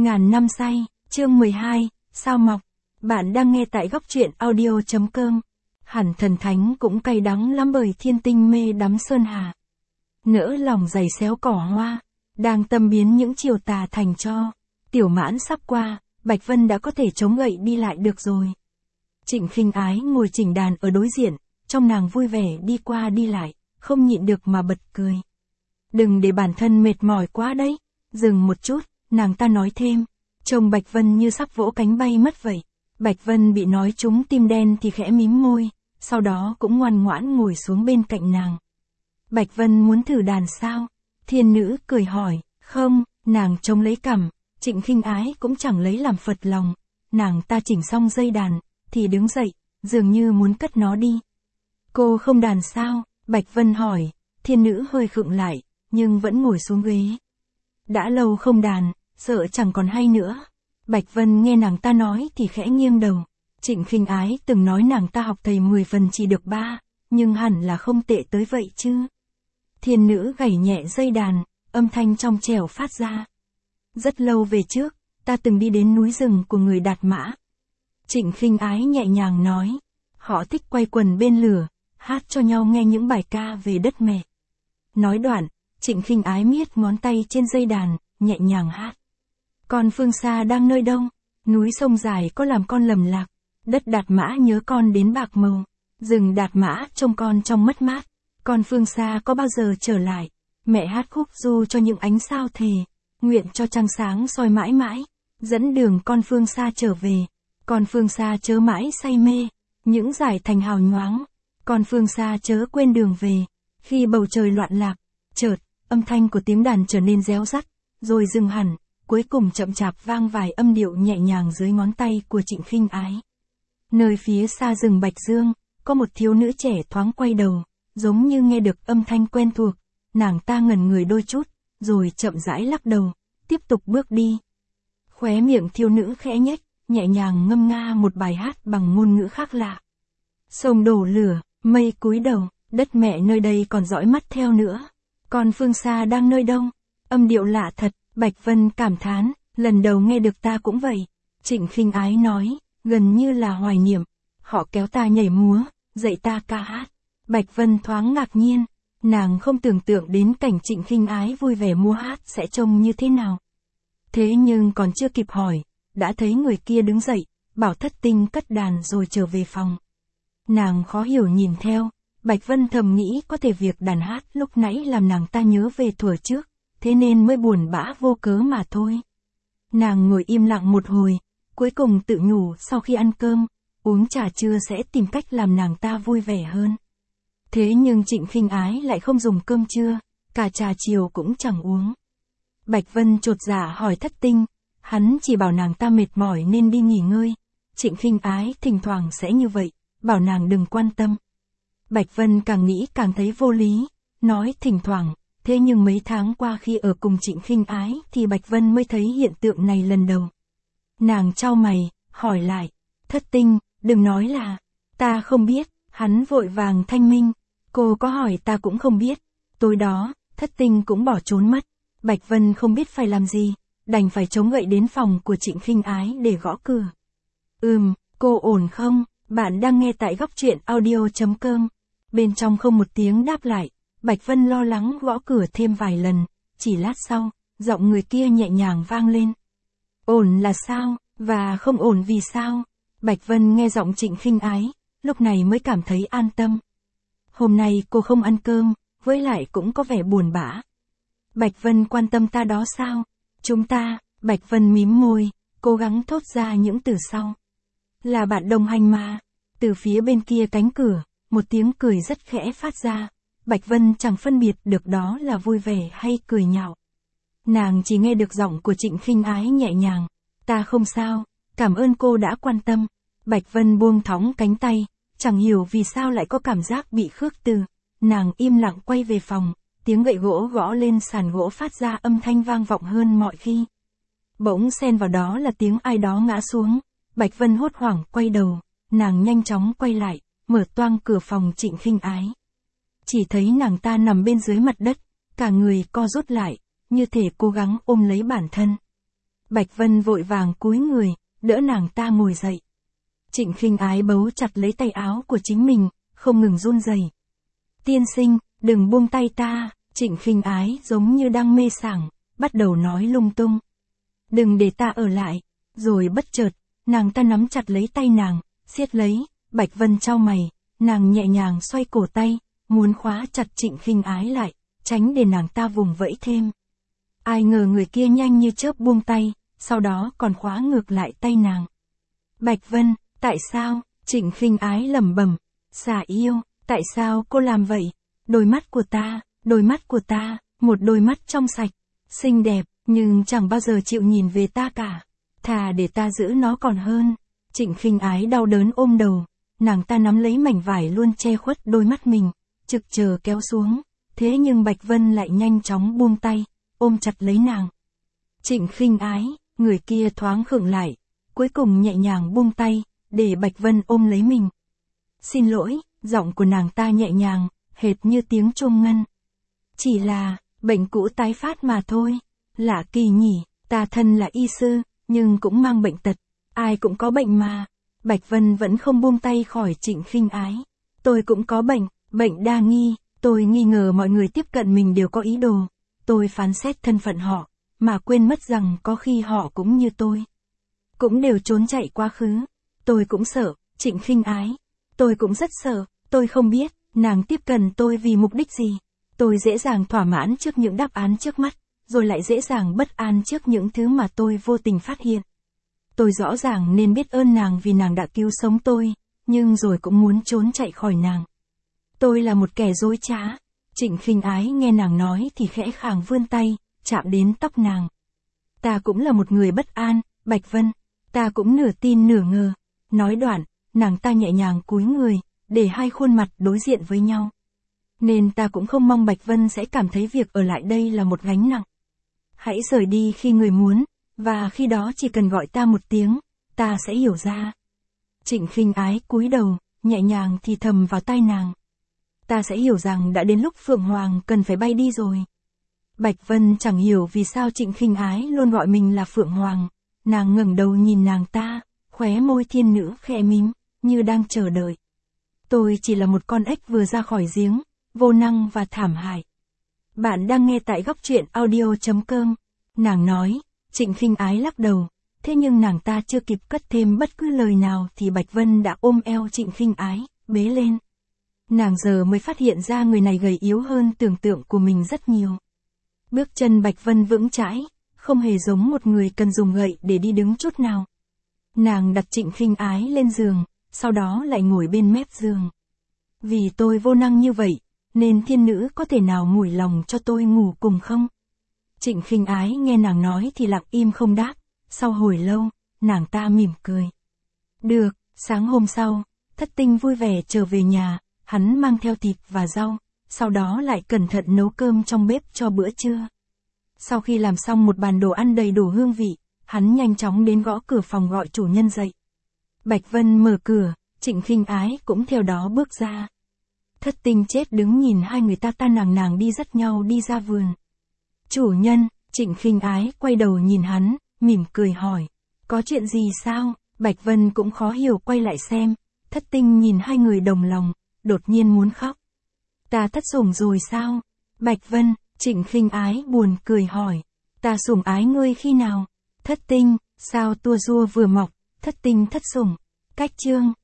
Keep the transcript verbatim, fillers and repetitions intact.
Ngàn năm say, chương mười hai, sao mọc. Bạn đang nghe tại góc truyện audio.com. Hẳn thần thánh cũng cay đắng lắm bởi thiên tinh mê đắm sơn hà. Nỡ lòng giày xéo cỏ hoa, đang tâm biến những chiều tà thành cho. Tiểu mãn sắp qua, Bạch Vân đã có thể chống gậy đi lại được rồi. Trịnh Khinh Ái ngồi chỉnh đàn ở đối diện, trong nàng vui vẻ đi qua đi lại, không nhịn được mà bật cười. Đừng để bản thân mệt mỏi quá đấy. Dừng một chút, nàng ta nói thêm. Trông Bạch Vân như sắp vỗ cánh bay mất vậy. Bạch Vân bị nói trúng tim đen thì khẽ mím môi, sau đó cũng ngoan ngoãn ngồi xuống bên cạnh nàng. Bạch Vân muốn thử đàn sao? Thiên nữ cười hỏi. Không, nàng trông lấy cằm. Trịnh Khinh Ái cũng chẳng lấy làm phật lòng. Nàng ta chỉnh xong dây đàn, thì đứng dậy, dường như muốn cất nó đi. Cô không đàn sao? Bạch Vân hỏi. Thiên nữ hơi khựng lại, nhưng vẫn ngồi xuống ghế. Đã lâu không đàn, sợ chẳng còn hay nữa. Bạch Vân nghe nàng ta nói thì khẽ nghiêng đầu. Trịnh Khinh Ái từng nói nàng ta học thầy mười phần chỉ được ba, nhưng hẳn là không tệ tới vậy chứ. Thiên nữ gảy nhẹ dây đàn, âm thanh trong trẻo phát ra. Rất lâu về trước, ta từng đi đến núi rừng của người Đạt Mã. Trịnh Khinh Ái nhẹ nhàng nói. Họ thích quay quần bên lửa, hát cho nhau nghe những bài ca về đất mẹ. Nói đoạn, Trịnh Khinh Ái miết ngón tay trên dây đàn, nhẹ nhàng hát. Con phương xa đang nơi đâu? Núi sông dài có làm con lầm lạc. Đất Đạt Mã nhớ con đến bạc màu. Rừng Đạt Mã trông con trong mất mát. Con phương xa có bao giờ trở lại? Mẹ hát khúc du cho những ánh sao thề. Nguyện cho trăng sáng soi mãi mãi. Dẫn đường con phương xa trở về. Con phương xa chớ mãi say mê. Những dải thành hào nhoáng. Con phương xa chớ quên đường về. Khi bầu trời loạn lạc, chợt, âm thanh của tiếng đàn trở nên réo rắt, rồi dừng hẳn, cuối cùng chậm chạp vang vài âm điệu nhẹ nhàng dưới ngón tay của Trịnh Khinh Ái. Nơi phía xa rừng Bạch Dương, có một thiếu nữ trẻ thoáng quay đầu, giống như nghe được âm thanh quen thuộc, nàng ta ngẩn người đôi chút, rồi chậm rãi lắc đầu, tiếp tục bước đi. Khóe miệng thiếu nữ khẽ nhếch, nhẹ nhàng ngâm nga một bài hát bằng ngôn ngữ khác lạ. Sông đổ lửa, mây cúi đầu, đất mẹ nơi đây còn dõi mắt theo nữa. Còn phương xa đang nơi đâu? Âm điệu lạ thật, Bạch Vân cảm thán, lần đầu nghe được ta cũng vậy. Trịnh Khinh Ái nói, gần như là hoài niệm. Họ kéo ta nhảy múa, dạy ta ca hát. Bạch Vân thoáng ngạc nhiên, nàng không tưởng tượng đến cảnh Trịnh Khinh Ái vui vẻ múa hát sẽ trông như thế nào. Thế nhưng còn chưa kịp hỏi, đã thấy người kia đứng dậy, bảo thất tinh cất đàn rồi trở về phòng. Nàng khó hiểu nhìn theo. Bạch Vân thầm nghĩ có thể việc đàn hát lúc nãy làm nàng ta nhớ về thuở trước, thế nên mới buồn bã vô cớ mà thôi. Nàng ngồi im lặng một hồi, cuối cùng tự nhủ sau khi ăn cơm, uống trà trưa sẽ tìm cách làm nàng ta vui vẻ hơn. Thế nhưng Trịnh Khinh Ái lại không dùng cơm trưa, cả trà chiều cũng chẳng uống. Bạch Vân chột dạ hỏi thất tinh, hắn chỉ bảo nàng ta mệt mỏi nên đi nghỉ ngơi. Trịnh Khinh Ái thỉnh thoảng sẽ như vậy, bảo nàng đừng quan tâm. Bạch Vân càng nghĩ càng thấy vô lý, nói thỉnh thoảng, thế nhưng mấy tháng qua khi ở cùng Trịnh Khinh Ái thì Bạch Vân mới thấy hiện tượng này lần đầu. Nàng chau mày, hỏi lại, thất tinh, đừng nói là, ta không biết, hắn vội vàng thanh minh, cô có hỏi ta cũng không biết. Tối đó, thất tinh cũng bỏ trốn mất, Bạch Vân không biết phải làm gì, đành phải chống gậy đến phòng của Trịnh Khinh Ái để gõ cửa. Ừm, cô ổn không? Bạn đang nghe tại góc truyện audio.com. Bên trong không một tiếng đáp lại, Bạch Vân lo lắng gõ cửa thêm vài lần, chỉ lát sau, giọng người kia nhẹ nhàng vang lên. Ổn là sao, và không ổn vì sao? Bạch Vân nghe giọng Trịnh Khinh Ái, lúc này mới cảm thấy an tâm. Hôm nay cô không ăn cơm, với lại cũng có vẻ buồn bã. Bạch Vân quan tâm ta đó sao? Chúng ta, Bạch Vân mím môi, cố gắng thốt ra những từ sau. Là bạn đồng hành mà. Từ phía bên kia cánh cửa, một tiếng cười rất khẽ phát ra. Bạch Vân chẳng phân biệt được đó là vui vẻ hay cười nhạo. Nàng chỉ nghe được giọng của Trịnh Khinh Ái nhẹ nhàng. Ta không sao, cảm ơn cô đã quan tâm. Bạch Vân buông thõng cánh tay, chẳng hiểu vì sao lại có cảm giác bị khước từ. Nàng im lặng quay về phòng, tiếng gậy gỗ gõ lên sàn gỗ phát ra âm thanh vang vọng hơn mọi khi. Bỗng xen vào đó là tiếng ai đó ngã xuống. Bạch Vân hốt hoảng quay đầu, nàng nhanh chóng quay lại, mở toang cửa phòng Trịnh Khinh Ái. Chỉ thấy nàng ta nằm bên dưới mặt đất, cả người co rút lại, như thể cố gắng ôm lấy bản thân. Bạch Vân vội vàng cúi người, đỡ nàng ta ngồi dậy. Trịnh Khinh Ái bấu chặt lấy tay áo của chính mình, không ngừng run rẩy. Tiên sinh, đừng buông tay ta, Trịnh Khinh Ái giống như đang mê sảng, bắt đầu nói lung tung. Đừng để ta ở lại, rồi bất chợt, nàng ta nắm chặt lấy tay nàng, siết lấy, Bạch Vân chau mày, nàng nhẹ nhàng xoay cổ tay, muốn khóa chặt Trịnh Khinh Ái lại, tránh để nàng ta vùng vẫy thêm. Ai ngờ người kia nhanh như chớp buông tay, sau đó còn khóa ngược lại tay nàng. Bạch Vân, tại sao? Trịnh Khinh Ái lẩm bẩm, xà yêu, tại sao cô làm vậy? Đôi mắt của ta, đôi mắt của ta, một đôi mắt trong sạch, xinh đẹp, nhưng chẳng bao giờ chịu nhìn về ta cả. Thà để ta giữ nó còn hơn. Trịnh Khinh Ái đau đớn ôm đầu, nàng ta nắm lấy mảnh vải luôn che khuất đôi mắt mình, trực chờ kéo xuống, thế nhưng Bạch Vân lại nhanh chóng buông tay, ôm chặt lấy nàng. Trịnh Khinh Ái, người kia thoáng khựng lại, cuối cùng nhẹ nhàng buông tay, để Bạch Vân ôm lấy mình. Xin lỗi, giọng của nàng ta nhẹ nhàng, hệt như tiếng chuông ngân. Chỉ là, bệnh cũ tái phát mà thôi. Lạ kỳ nhỉ, ta thân là y sư, nhưng cũng mang bệnh tật. Ai cũng có bệnh mà. Bạch Vân vẫn không buông tay khỏi Trịnh Khinh Ái. Tôi cũng có bệnh, bệnh đa nghi. Tôi nghi ngờ mọi người tiếp cận mình đều có ý đồ. Tôi phán xét thân phận họ, mà quên mất rằng có khi họ cũng như tôi. Cũng đều trốn chạy quá khứ. Tôi cũng sợ, Trịnh Khinh Ái. Tôi cũng rất sợ, tôi không biết, nàng tiếp cận tôi vì mục đích gì. Tôi dễ dàng thỏa mãn trước những đáp án trước mắt, rồi lại dễ dàng bất an trước những thứ mà tôi vô tình phát hiện. Tôi rõ ràng nên biết ơn nàng vì nàng đã cứu sống tôi, nhưng rồi cũng muốn trốn chạy khỏi nàng. Tôi là một kẻ dối trá. Trịnh Khinh Ái nghe nàng nói thì khẽ khàng vươn tay, chạm đến tóc nàng. Ta cũng là một người bất an, Bạch Vân. Ta cũng nửa tin nửa ngờ. Nói đoạn, nàng ta nhẹ nhàng cúi người, để hai khuôn mặt đối diện với nhau. Nên ta cũng không mong Bạch Vân sẽ cảm thấy việc ở lại đây là một gánh nặng. Hãy rời đi khi người muốn, và khi đó chỉ cần gọi ta một tiếng, ta sẽ hiểu ra. Trịnh Khinh Ái cúi đầu, nhẹ nhàng thì thầm vào tai nàng. Ta sẽ hiểu rằng đã đến lúc Phượng Hoàng cần phải bay đi rồi. Bạch Vân chẳng hiểu vì sao Trịnh Khinh Ái luôn gọi mình là Phượng Hoàng. Nàng ngẩng đầu nhìn nàng ta, khóe môi thiên nữ khẽ mím, như đang chờ đợi. Tôi chỉ là một con ếch vừa ra khỏi giếng, vô năng và thảm hại. Bạn đang nghe tại góc truyện audio chấm com. Nàng nói, Trịnh Khinh Ái lắc đầu, thế nhưng nàng ta chưa kịp cất thêm bất cứ lời nào thì Bạch Vân đã ôm eo Trịnh Khinh Ái, bế lên. Nàng giờ mới phát hiện ra người này gầy yếu hơn tưởng tượng của mình rất nhiều. Bước chân Bạch Vân vững chãi, không hề giống một người cần dùng gậy để đi đứng chút nào. Nàng đặt Trịnh Khinh Ái lên giường, sau đó lại ngồi bên mép giường. Vì tôi vô năng như vậy, nên thiên nữ có thể nào mủi lòng cho tôi ngủ cùng không? Trịnh Khinh Ái nghe nàng nói thì lặng im không đáp, sau hồi lâu, nàng ta mỉm cười. Được, sáng hôm sau, Thất Tinh vui vẻ trở về nhà, hắn mang theo thịt và rau, sau đó lại cẩn thận nấu cơm trong bếp cho bữa trưa. Sau khi làm xong một bàn đồ ăn đầy đủ hương vị, hắn nhanh chóng đến gõ cửa phòng gọi chủ nhân dậy. Bạch Vân mở cửa, Trịnh Khinh Ái cũng theo đó bước ra. Thất Tinh chết đứng nhìn hai người ta ta nàng nàng đi dắt nhau đi ra vườn. Chủ nhân, Trịnh Khinh Ái quay đầu nhìn hắn, mỉm cười hỏi. Có chuyện gì sao? Bạch Vân cũng khó hiểu quay lại xem. Thất Tinh nhìn hai người đồng lòng, đột nhiên muốn khóc. Ta thất sủng rồi sao? Bạch Vân, Trịnh Khinh Ái buồn cười hỏi. Ta sủng ái ngươi khi nào? Thất Tinh, sao tua rua vừa mọc, Thất Tinh thất sủng. Cách chương.